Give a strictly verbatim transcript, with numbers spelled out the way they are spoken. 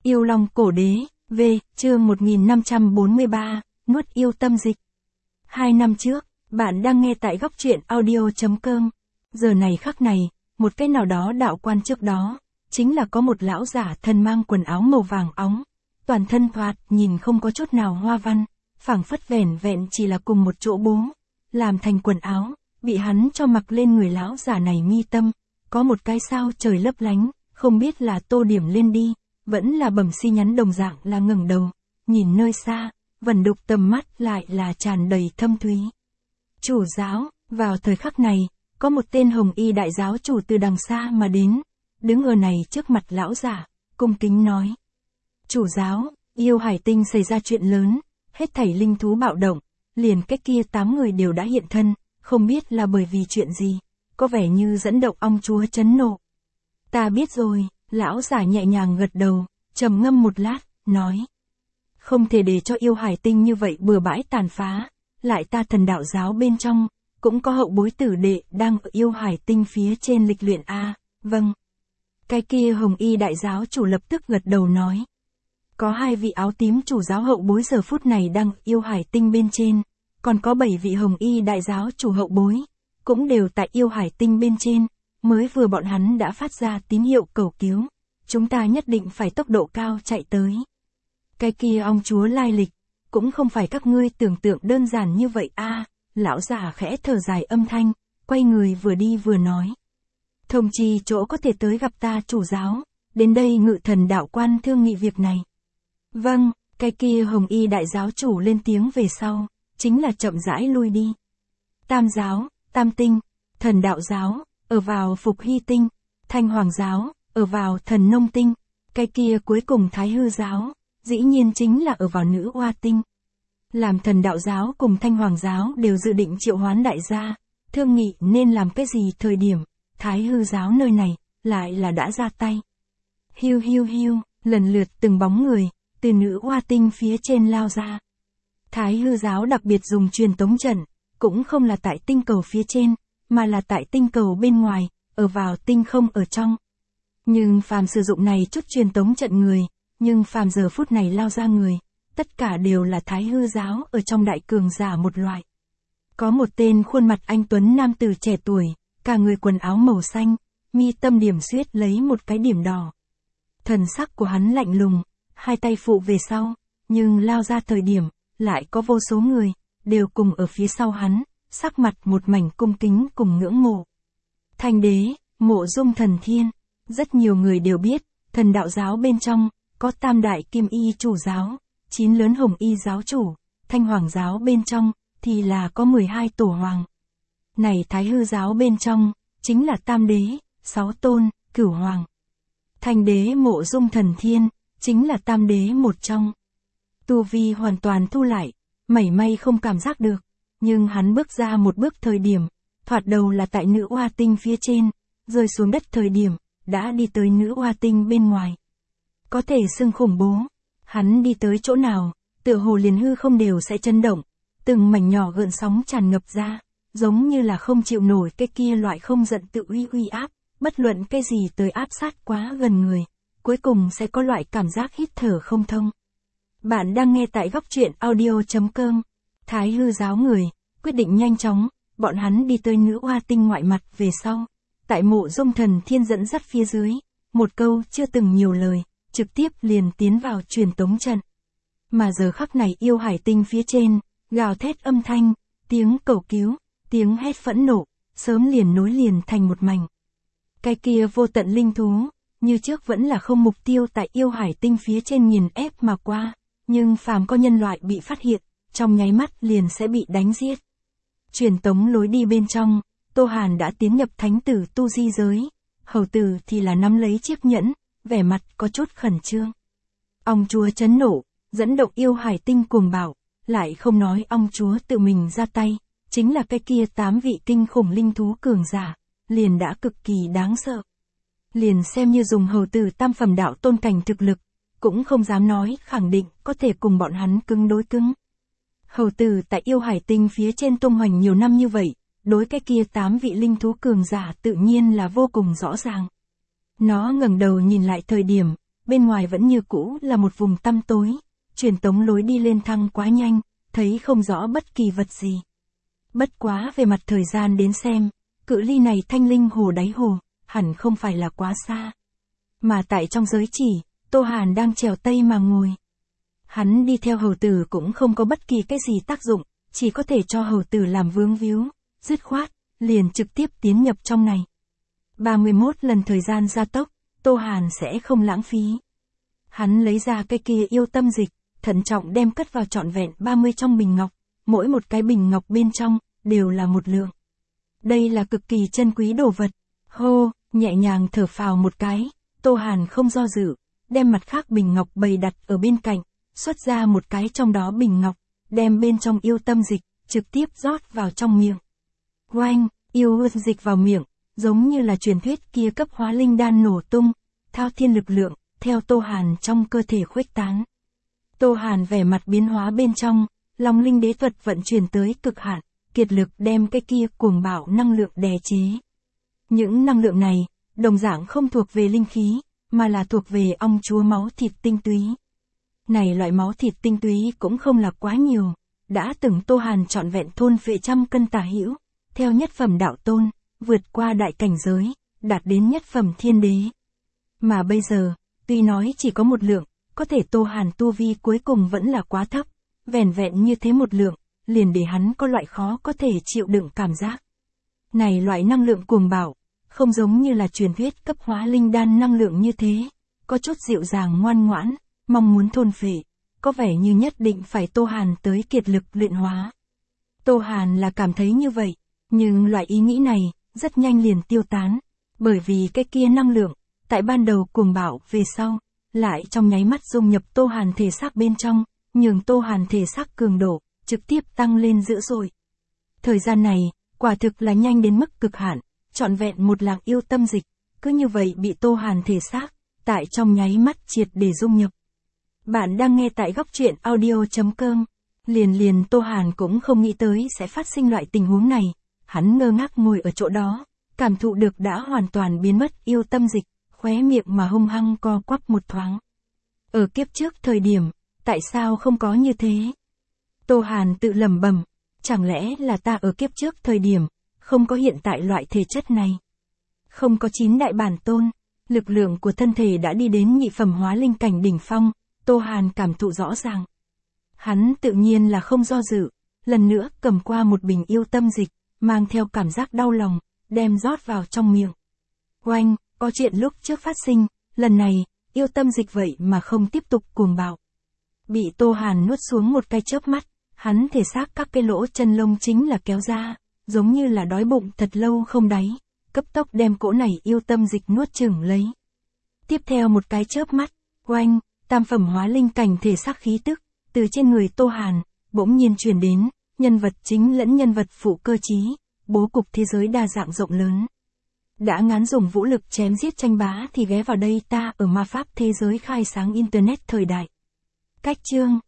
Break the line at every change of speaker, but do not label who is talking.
Yêu Long Cổ Đế, V, chương một nghìn năm trăm bốn mươi ba, nuốt yêu tâm dịch. Hai năm trước, bạn đang nghe tại góc truyện audio chấm com. Giờ này khắc này, một cái nào đó đạo quan trước đó, chính là có một lão giả thân mang quần áo màu vàng óng, toàn thân thoạt nhìn không có chút nào hoa văn, phảng phất vẻn vẹn chỉ là cùng một chỗ bố, làm thành quần áo, bị hắn cho mặc lên người lão giả này mi tâm, có một cái sao trời lấp lánh, không biết là tô điểm lên đi, vẫn là bẩm si nhắn đồng dạng là ngẩng đầu, nhìn nơi xa, vẩn đục tầm mắt lại là tràn đầy thâm thúy. Chủ giáo, vào thời khắc này, có một tên hồng y đại giáo chủ từ đằng xa mà đến, đứng ở này trước mặt lão giả, cung kính nói. Chủ giáo, yêu hải tinh xảy ra chuyện lớn, hết thảy linh thú bạo động, liền cách kia tám người đều đã hiện thân, không biết là bởi vì chuyện gì, có vẻ như dẫn động ong chúa chấn nộ. Ta biết rồi, lão giả nhẹ nhàng gật đầu, trầm ngâm một lát, nói. Không thể để cho yêu hải tinh như vậy bừa bãi tàn phá, lại ta thần đạo giáo bên trong, cũng có hậu bối tử đệ đang ở yêu hải tinh phía trên lịch luyện a. Vâng. Cái kia hồng y đại giáo chủ lập tức gật đầu nói. Có hai vị áo tím chủ giáo hậu bối giờ phút này đang yêu hải tinh bên trên, còn có bảy vị hồng y đại giáo chủ hậu bối, cũng đều tại yêu hải tinh bên trên, mới vừa bọn hắn đã phát ra tín hiệu cầu cứu, chúng ta nhất định phải tốc độ cao chạy tới. Cái kia ong chúa lai lịch, cũng không phải các ngươi tưởng tượng đơn giản như vậy a. Lão già khẽ thở dài âm thanh, quay người vừa đi vừa nói. Thông chi chỗ có thể tới gặp ta chủ giáo, đến đây ngự thần đạo quan thương nghị việc này. Vâng, cái kia hồng y đại giáo chủ lên tiếng về sau, chính là chậm rãi lui đi. Tam giáo, tam tinh, thần đạo giáo, ở vào phục hy tinh, thanh hoàng giáo, ở vào thần nông tinh, cái kia cuối cùng thái hư giáo, dĩ nhiên chính là ở vào nữ oa tinh. Làm thần đạo giáo cùng thanh hoàng giáo đều dự định triệu hoán đại gia, thương nghị nên làm cái gì thời điểm, thái hư giáo nơi này, lại là đã ra tay. Hiu hiu hiu, lần lượt từng bóng người, từ nữ oa tinh phía trên lao ra. Thái hư giáo đặc biệt dùng truyền tống trận, cũng không là tại tinh cầu phía trên, mà là tại tinh cầu bên ngoài, ở vào tinh không ở trong. Nhưng phàm sử dụng này chút truyền tống trận người, nhưng phàm giờ phút này lao ra người, tất cả đều là thái hư giáo ở trong đại cường giả một loại. Có một tên khuôn mặt anh tuấn nam tử trẻ tuổi, cả người quần áo màu xanh, mi tâm điểm xuyết lấy một cái điểm đỏ. Thần sắc của hắn lạnh lùng, hai tay phụ về sau, nhưng lao ra thời điểm, lại có vô số người, đều cùng ở phía sau hắn, sắc mặt một mảnh cung kính cùng ngưỡng mộ. Thanh đế, Mộ Dung Thần Thiên, rất nhiều người đều biết, thần đạo giáo bên trong, có tam đại kim y chủ giáo, chín lớn hồng y giáo chủ, thanh hoàng giáo bên trong, thì là có mười hai tổ hoàng. Này thái hư giáo bên trong, chính là tam đế, sáu tôn, cửu hoàng. Thanh đế Mộ Dung Thần Thiên, chính là tam đế một trong. Tu vi hoàn toàn thu lại, mảy may không cảm giác được, nhưng hắn bước ra một bước thời điểm, thoạt đầu là tại nữ oa tinh phía trên, rơi xuống đất thời điểm, đã đi tới nữ oa tinh bên ngoài. Có thể xưng khủng bố, hắn đi tới chỗ nào, tựa hồ liền hư không đều sẽ chấn động, từng mảnh nhỏ gợn sóng tràn ngập ra, giống như là không chịu nổi cái kia loại không giận tự uy uy áp, bất luận cái gì tới áp sát quá gần người, cuối cùng sẽ có loại cảm giác hít thở không thông. Bạn đang nghe tại góc truyện audio chấm com. Thái hư giáo người, quyết định nhanh chóng, bọn hắn đi tới nữ oa tinh ngoại mặt về sau. Tại Mộ Dung Thần Thiên dẫn dắt phía dưới, một câu chưa từng nhiều lời, trực tiếp liền tiến vào truyền tống trận. Mà giờ khắc này yêu hải tinh phía trên, gào thét âm thanh, tiếng cầu cứu, tiếng hét phẫn nộ, sớm liền nối liền thành một mảnh. Cái kia vô tận linh thú, như trước vẫn là không mục tiêu tại yêu hải tinh phía trên nghiền ép mà qua, nhưng phàm có nhân loại bị phát hiện, trong nháy mắt liền sẽ bị đánh giết. Truyền tống lối đi bên trong, Tô Hàn đã tiến nhập thánh tử tu di giới, hầu tử thì là nắm lấy chiếc nhẫn, vẻ mặt có chút khẩn trương. Ong chúa chấn nộ, dẫn động yêu hải tinh cuồng bạo, lại không nói ong chúa tự mình ra tay, chính là cái kia tám vị kinh khủng linh thú cường giả, liền đã cực kỳ đáng sợ. Liền xem như dùng hầu tử tam phẩm đạo tôn cảnh thực lực, cũng không dám nói khẳng định có thể cùng bọn hắn cứng đối cứng. Hầu tử tại yêu hải tinh phía trên tung hoành nhiều năm như vậy, đối cái kia tám vị linh thú cường giả tự nhiên là vô cùng rõ ràng. Nó ngẩng đầu nhìn lại thời điểm, bên ngoài vẫn như cũ là một vùng tăm tối, truyền tống lối đi lên thăng quá nhanh, thấy không rõ bất kỳ vật gì. Bất quá về mặt thời gian đến xem, cự ly này Thanh Linh Hồ đáy hồ, hẳn không phải là quá xa. Mà tại trong giới chỉ, Tô Hàn đang trèo tây mà ngồi. Hắn đi theo hầu tử cũng không có bất kỳ cái gì tác dụng, chỉ có thể cho hầu tử làm vướng víu, dứt khoát, liền trực tiếp tiến nhập trong này. ba mươi mốt lần thời gian gia tốc, Tô Hàn sẽ không lãng phí. Hắn lấy ra cái kia yêu tâm dịch, thận trọng đem cất vào trọn vẹn ba mươi trong bình ngọc, mỗi một cái bình ngọc bên trong, đều là một lượng. Đây là cực kỳ chân quý đồ vật. Hô, nhẹ nhàng thở phào một cái, Tô Hàn không do dự, đem mặt khác bình ngọc bày đặt ở bên cạnh, xuất ra một cái trong đó bình ngọc, đem bên trong yêu tâm dịch, trực tiếp rót vào trong miệng. Oanh, yêu dịch vào miệng, giống như là truyền thuyết kia cấp hóa linh đan nổ tung, thao thiên lực lượng, theo Tô Hàn trong cơ thể khuếch tán. Tô Hàn vẻ mặt biến hóa bên trong, Long Linh đế thuật vận chuyển tới cực hạn, kiệt lực đem cái kia cuồng bạo năng lượng đè chế. Những năng lượng này, đồng dạng không thuộc về linh khí, mà là thuộc về ong chúa máu thịt tinh túy. Này loại máu thịt tinh túy cũng không là quá nhiều, đã từng Tô Hàn trọn vẹn thôn phệ trăm cân tà hữu, theo nhất phẩm đạo tôn, vượt qua đại cảnh giới, đạt đến nhất phẩm thiên đế. Mà bây giờ, tuy nói chỉ có một lượng, có thể Tô Hàn tu vi cuối cùng vẫn là quá thấp, vẻn vẹn như thế một lượng, liền để hắn có loại khó có thể chịu đựng cảm giác. Này loại năng lượng cuồng bạo, không giống như là truyền thuyết cấp hóa linh đan năng lượng như thế, có chút dịu dàng ngoan ngoãn, mong muốn thôn phệ, có vẻ như nhất định phải Tô Hàn tới kiệt lực luyện hóa. Tô Hàn là cảm thấy như vậy, nhưng loại ý nghĩ này, rất nhanh liền tiêu tán, bởi vì cái kia năng lượng, tại ban đầu cuồng bạo về sau, lại trong nháy mắt dung nhập Tô Hàn thể xác bên trong, nhường Tô Hàn thể xác cường độ, trực tiếp tăng lên dữ dội. Thời gian này, quả thực là nhanh đến mức cực hạn, trọn vẹn một lạng yêu tâm dịch, cứ như vậy bị Tô Hàn thể xác, tại trong nháy mắt triệt để dung nhập. Bạn đang nghe tại góc truyện audio chấm com. Liền liền Tô Hàn cũng không nghĩ tới sẽ phát sinh loại tình huống này, hắn ngơ ngác ngồi ở chỗ đó, cảm thụ được đã hoàn toàn biến mất yêu tâm dịch, khóe miệng mà hung hăng co quắp một thoáng. Ở kiếp trước thời điểm, tại sao không có như thế? Tô Hàn tự lẩm bẩm, chẳng lẽ là ta ở kiếp trước thời điểm, không có hiện tại loại thể chất này? Không có chín đại bản tôn, lực lượng của thân thể đã đi đến nhị phẩm hóa linh cảnh đỉnh phong, Tô Hàn cảm thụ rõ ràng. Hắn tự nhiên là không do dự, lần nữa cầm qua một bình yêu tâm dịch, mang theo cảm giác đau lòng, đem rót vào trong miệng. Oanh, có chuyện lúc trước phát sinh, lần này, yêu tâm dịch vậy mà không tiếp tục cuồng bạo. Bị Tô Hàn nuốt xuống một cái chớp mắt, hắn thể xác các cái lỗ chân lông chính là kéo ra, giống như là đói bụng thật lâu không đáy, cấp tốc đem cỗ này yêu tâm dịch nuốt chửng lấy. Tiếp theo một cái chớp mắt, oanh, tam phẩm hóa linh cảnh thể xác khí tức, từ trên người Tô Hàn, bỗng nhiên truyền đến, nhân vật chính lẫn nhân vật phụ cơ trí, bố cục thế giới đa dạng rộng lớn. Đã ngán dùng vũ lực chém giết tranh bá thì ghé vào đây ta ở ma pháp thế giới khai sáng internet thời đại. Cách chương